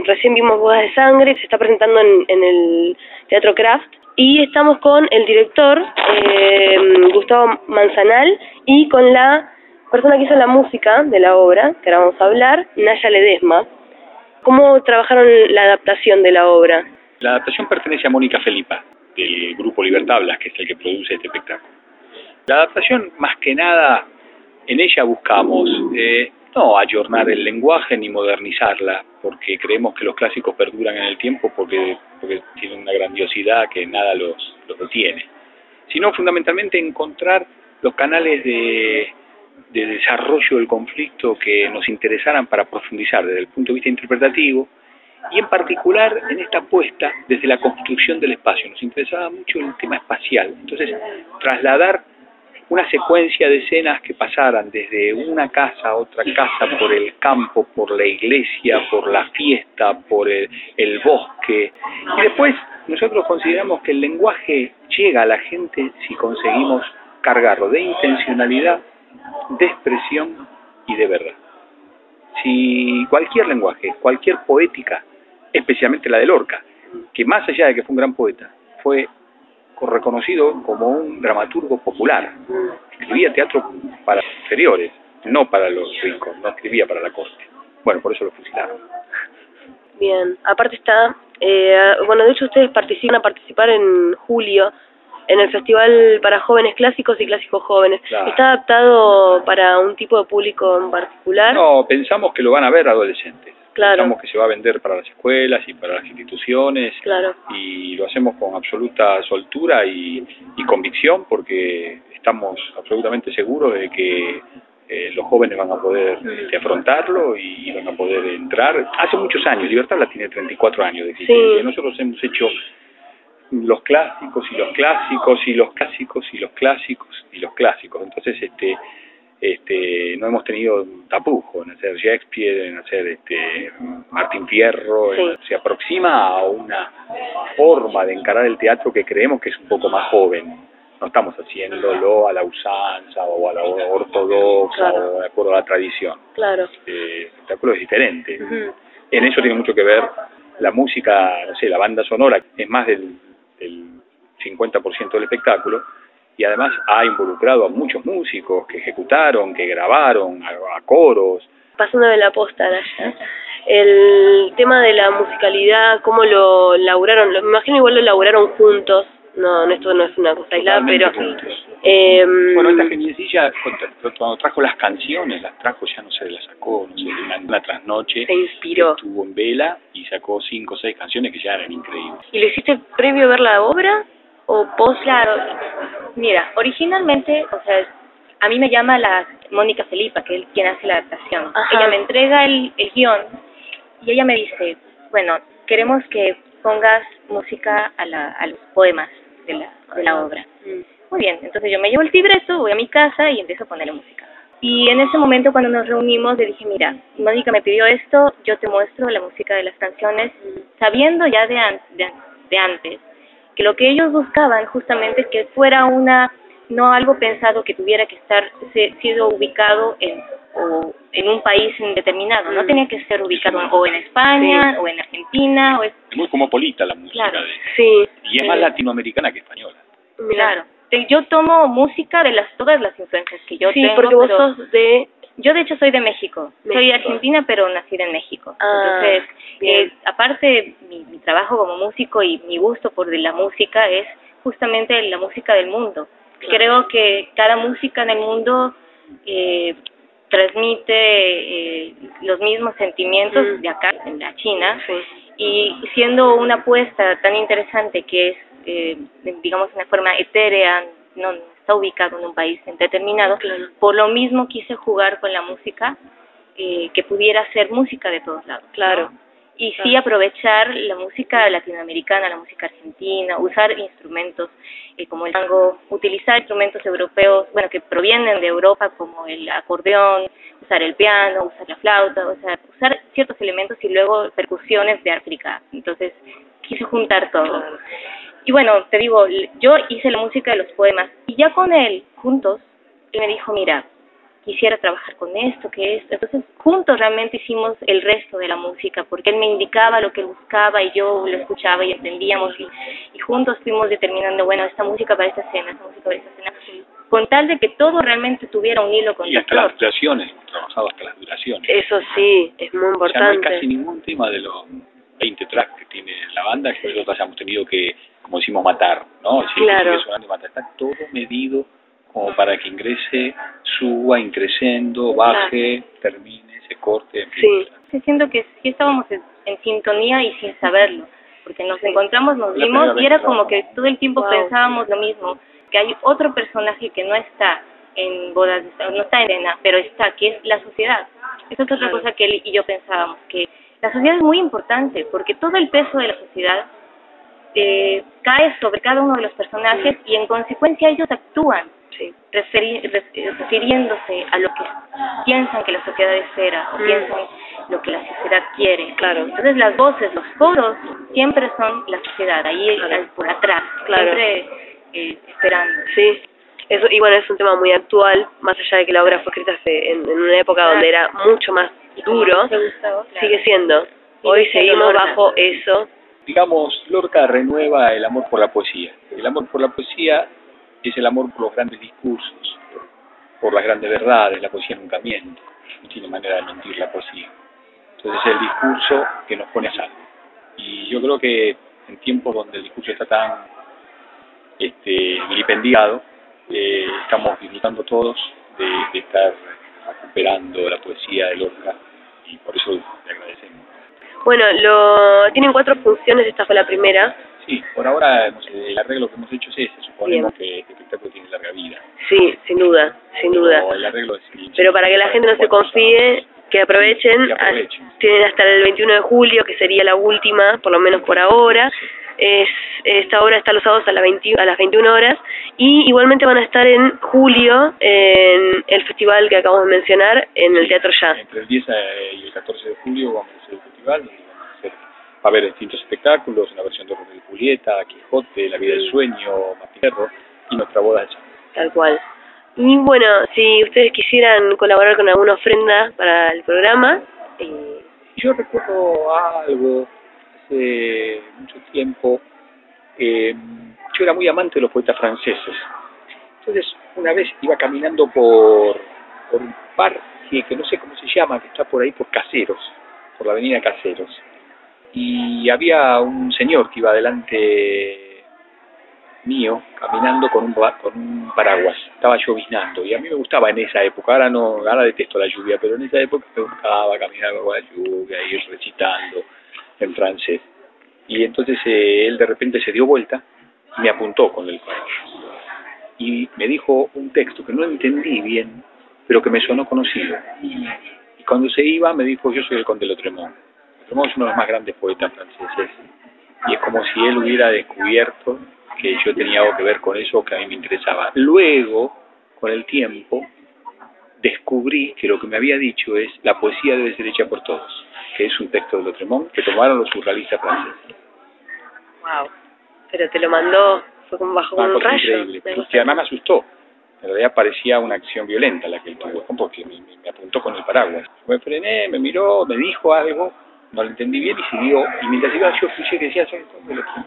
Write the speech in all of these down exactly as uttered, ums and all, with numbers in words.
recién vimos Bodas de Sangre, se está presentando en, en el Teatro Kraft, y estamos con el director, eh, Gustavo Manzanal, y con la persona que hizo la música de la obra, que ahora vamos a hablar, Naya Ledesma. ¿Cómo trabajaron la adaptación de la obra? La adaptación pertenece a Mónica Felipa, del Grupo Libertad Blas, que es el que produce este espectáculo. La adaptación, más que nada, en ella buscamos eh, no ayornar el lenguaje ni modernizarla, porque creemos que los clásicos perduran en el tiempo porque, porque tienen una grandiosidad que nada los, los detiene, sino fundamentalmente encontrar los canales de, de desarrollo del conflicto que nos interesaran para profundizar desde el punto de vista interpretativo, y en particular en esta apuesta desde la construcción del espacio. Nos interesaba mucho el tema espacial, entonces trasladar una secuencia de escenas que pasaran desde una casa a otra casa, por el campo, por la iglesia, por la fiesta, por el, el bosque. Y después nosotros consideramos que el lenguaje llega a la gente si conseguimos cargarlo de intencionalidad, de expresión y de verdad. Si cualquier lenguaje, cualquier poética, especialmente la de Lorca, que más allá de que fue un gran poeta, fue reconocido como un dramaturgo popular. Escribía teatro para los inferiores, no para los ricos, no escribía para la corte. Bueno, por eso lo fusilaron. Bien, aparte está, eh, bueno, de hecho ustedes participan a participar en julio en el Festival para Jóvenes Clásicos y Clásicos Jóvenes. Claro. ¿Está adaptado para un tipo de público en particular? No, pensamos que lo van a ver adolescentes. Claro. Pensamos que se va a vender para las escuelas y para las instituciones. Claro. Y lo hacemos con absoluta soltura y, y convicción, porque estamos absolutamente seguros de que eh, los jóvenes van a poder este, afrontarlo y van a poder entrar. Hace muchos años, Libertad Blas tiene treinta y cuatro años de existencia. Sí. Nosotros hemos hecho los clásicos y los clásicos y los clásicos y los clásicos y los clásicos. Entonces, este... Este, no hemos tenido tapujo en hacer Shakespeare, en hacer este, Martín Fierro. Sí. En, se aproxima a una forma de encarar el teatro que creemos que es un poco más joven. No estamos haciéndolo a la usanza o a la ortodoxa, claro, o de acuerdo a la tradición. Claro. Eh, el espectáculo es diferente. Uh-huh. En eso tiene mucho que ver la música, no sé, la banda sonora, es más del, del cincuenta por ciento del espectáculo. Y además ha involucrado a muchos músicos que ejecutaron, que grabaron, a, a coros. Pasando de la posta, Naya, el tema de la musicalidad, ¿cómo lo laburaron? Lo, me imagino igual lo laburaron juntos, no, no esto no es una cosa aislada, pero... Eh, bueno, esta geniecilla, cuando trajo las canciones, las trajo, ya no sé, las sacó, no sé, una, una trasnoche. Se inspiró. Estuvo en vela y sacó cinco o seis canciones que ya eran increíbles. ¿Y lo hiciste previo a ver la obra o post? Claro. Mira, originalmente, o sea, a mí me llama la Mónica Felipa, que es quien hace la adaptación. Ajá. Ella me entrega el, el guión y ella me dice, bueno, queremos que pongas música a, la, a los poemas de la, de la obra. Mm. Muy bien, entonces yo me llevo el libreto, voy a mi casa y empiezo a ponerle música. Y en ese momento cuando nos reunimos le dije, mira, Mónica me pidió esto, yo te muestro la música de las canciones, sabiendo ya de, an de, de antes que lo que ellos buscaban justamente es que fuera una, no algo pensado que tuviera que estar se, sido ubicado en o en un país indeterminado, no tenía que ser ubicado o en España, sí, o en Argentina. O es muy cosmopolita la música, claro, de, sí, y es más sí, latinoamericana que española. Claro, yo tomo música de las todas las influencias que yo sí, tengo. Sí, porque vos sos de... Yo de hecho soy de México, México. Soy argentina pero nacida en México. Ah, entonces, eh, aparte mi, mi trabajo como músico y mi gusto por la música es justamente la música del mundo. Claro. Creo que cada música en el mundo eh, transmite eh, los mismos sentimientos mm. de acá, en la China, sí, y siendo una apuesta tan interesante que es, eh, digamos, una forma etérea, no está ubicado en un país determinado, claro, por lo mismo quise jugar con la música, eh, que pudiera ser música de todos lados, claro, ¿no? Y claro, sí aprovechar la música latinoamericana, la música argentina, usar instrumentos eh, como el tango, utilizar instrumentos europeos, bueno, que provienen de Europa, como el acordeón, usar el piano, usar la flauta, o sea, usar ciertos elementos y luego percusiones de África. Entonces quise juntar todo. Y bueno, te digo, yo hice la música de los poemas y ya con él, juntos, él me dijo, mira, quisiera trabajar con esto, que esto. Entonces, juntos realmente hicimos el resto de la música, porque él me indicaba lo que él buscaba y yo lo escuchaba y entendíamos, y, y juntos fuimos determinando, bueno, esta música para esta escena, esta música para esta escena, con tal de que todo realmente tuviera un hilo conductor. Y hasta las duraciones, trabajado hasta las duraciones. Eso sí, es muy importante. O sea, no hay casi ningún tema de los veinte tracks que tiene la banda que nosotros hayamos tenido que, como decimos, matar, ¿no? Si claro. sigue sonando y matar, está todo medido como para que ingrese, suba, increciendo, baje, claro. termine, se corte, en fin. Sí, siento que sí estábamos en, en sintonía y sin saberlo, porque nos sí. encontramos, nos la vimos y era como que todo el tiempo wow. pensábamos lo mismo, que hay otro personaje que no está en Bodas, no está en Arena, pero está, que es la sociedad. Esa es otra claro. cosa que él y yo pensábamos, que la sociedad es muy importante, porque todo el peso de la sociedad eh, cae sobre cada uno de los personajes sí. y en consecuencia ellos actúan. Sí. Referi refiriéndose a lo que piensan que la sociedad espera o mm. piensan lo que la sociedad quiere. Claro. Entonces las voces, los coros siempre son la sociedad, ahí claro. por atrás, claro. siempre eh, esperando. Sí. Eso, y bueno, es un tema muy actual, más allá de que la obra fue escrita hace, en, en una época claro. donde era mucho más duro, gustó, claro. sigue siendo. Hoy sigue seguimos Lorca. Bajo eso. Digamos, Lorca renueva el amor por la poesía. El amor por la poesía es el amor por los grandes discursos, por las grandes verdades. La poesía nunca miente, no tiene manera de mentir la poesía. Entonces es el discurso que nos pone a salvo. Y yo creo que en tiempos donde el discurso está tan este, vilipendiado, eh, estamos disfrutando todos de, de estar recuperando la poesía de Lorca y por eso le agradecemos. Bueno, lo tienen cuatro funciones, esta fue la primera. Sí, por ahora el arreglo que hemos hecho es ese, suponemos Bien. que este espectáculo tiene larga vida. Sí, sin duda, sin Pero duda. El arreglo es, Pero para que la gente no se confíe, que aprovechen, que aprovechen. A, tienen hasta el veintiuno de julio, que sería la última, por lo menos por ahora. Es, esta obra está los sábados a, la veinte, a las veintiuna horas y igualmente van a estar en julio en el festival que acabamos de mencionar en el Teatro Jazz. Entre el diez y el catorce de julio vamos a hacer el festival y vamos a hacer, va a haber distintos espectáculos, una versión de Romeo y Julieta, Quijote, La vida del sueño, Martirro y Nuestra boda de jazz. Tal cual. Y bueno, si ustedes quisieran colaborar con alguna ofrenda para el programa. Eh... Yo recuerdo algo hace mucho tiempo. Eh, yo era muy amante de los poetas franceses. Entonces, una vez iba caminando por, por un parque que no sé cómo se llama, que está por ahí por Caseros, por la avenida Caseros. Y había un señor que iba delante mío, caminando con un, con un paraguas. Estaba lloviznando y a mí me gustaba en esa época. Ahora no, ahora detesto la lluvia, pero en esa época me gustaba caminar con la lluvia, ir recitando en francés. Y entonces eh, él de repente se dio vuelta y me apuntó con el paraguas. Y me dijo un texto que no entendí bien, pero que me sonó conocido. Y cuando se iba me dijo, yo soy el conde Lautréamont. Lautréamont es uno de los más grandes poetas franceses. Y es como si él hubiera descubierto que yo tenía algo que ver con eso que a mí me interesaba. Luego, con el tiempo, descubrí que lo que me había dicho es la poesía debe ser hecha por todos, que es un texto de Lautréamont que tomaron los surrealistas franceses. Wow, pero te lo mandó, fue como bajo una un rayo. Increíble, que además me asustó. En realidad parecía una acción violenta la que él tuvo, porque me, me apuntó con el paraguas. Me frené, me miró, me dijo algo, no lo entendí bien y siguió. Y mientras iba yo escuché que decía, soy el conde Lautréamont.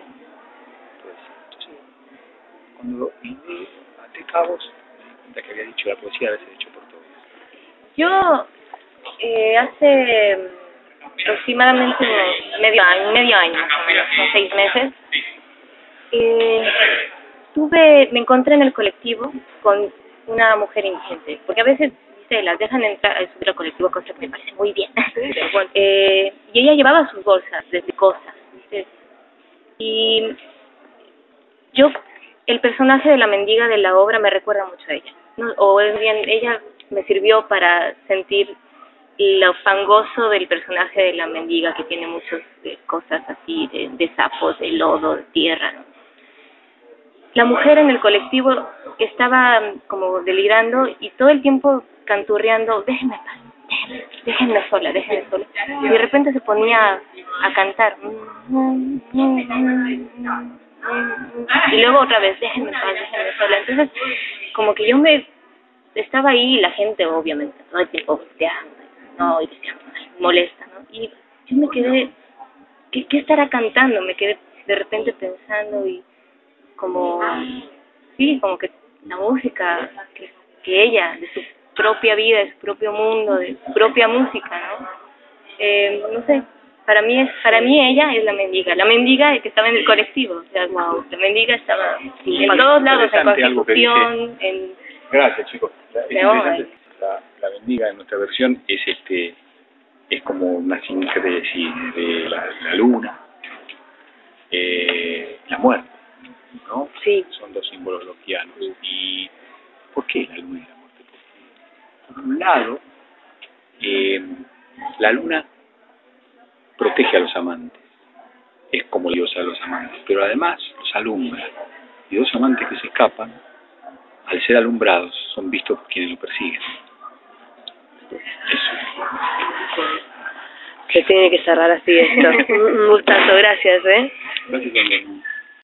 Cuando vine a Tecabos, me di cuenta que había dicho la poesía debe ser hecha por todos. Yo eh, hace aproximadamente unos medio año, medio año, más o menos, unos seis meses, eh, tuve, me encontré en el colectivo con una mujer indigente, porque a veces se las dejan entrar a subir al colectivo, cosa que me parece muy bien. eh, y ella llevaba sus bolsas desde cosas, ¿viste? Y yo, el personaje de la mendiga de la obra me recuerda mucho a ella, ¿no? O es bien, ella me sirvió para sentir lo fangoso del personaje de la mendiga, que tiene muchas eh, cosas así, de, de sapos, de lodo, de tierra, ¿no? La mujer en el colectivo estaba como delirando y todo el tiempo canturreando, déjenme paz, déjenme, déjenme sola, déjenme sola. Y de repente se ponía a cantar. Y luego otra vez, déjenme paz, déjenme sola. Entonces, como que yo me estaba ahí la gente, obviamente, todo el tiempo volteando, no, y decía, molesta, ¿no? Y yo me quedé, ¿qué, qué estará cantando? Me quedé de repente pensando y como, sí, como que la música, que, que ella, de su propia vida, de su propio mundo, de su propia música, ¿no? Eh, no sé, para mí es, para mí ella es la mendiga, la mendiga que estaba en el colectivo, o sea, wow, la mendiga estaba sí, en todos lados, en Constitución, en... Gracias, chicos. La, es no, interesante. La, la mendiga en nuestra versión es este, es como una sincresis de la, la luna, eh, la muerte, ¿no? Sí. Son dos símbolos loquianos. ¿Y por qué la luna y la muerte? Porque, por un lado, eh, la luna protege a los amantes, es como diosa a los amantes, pero además los alumbra. Y dos amantes que se escapan, al ser alumbrados, son vistos por quienes lo persiguen. Eso. Se tiene que cerrar así esto. Un gustazo, gracias, ¿eh? Gracias,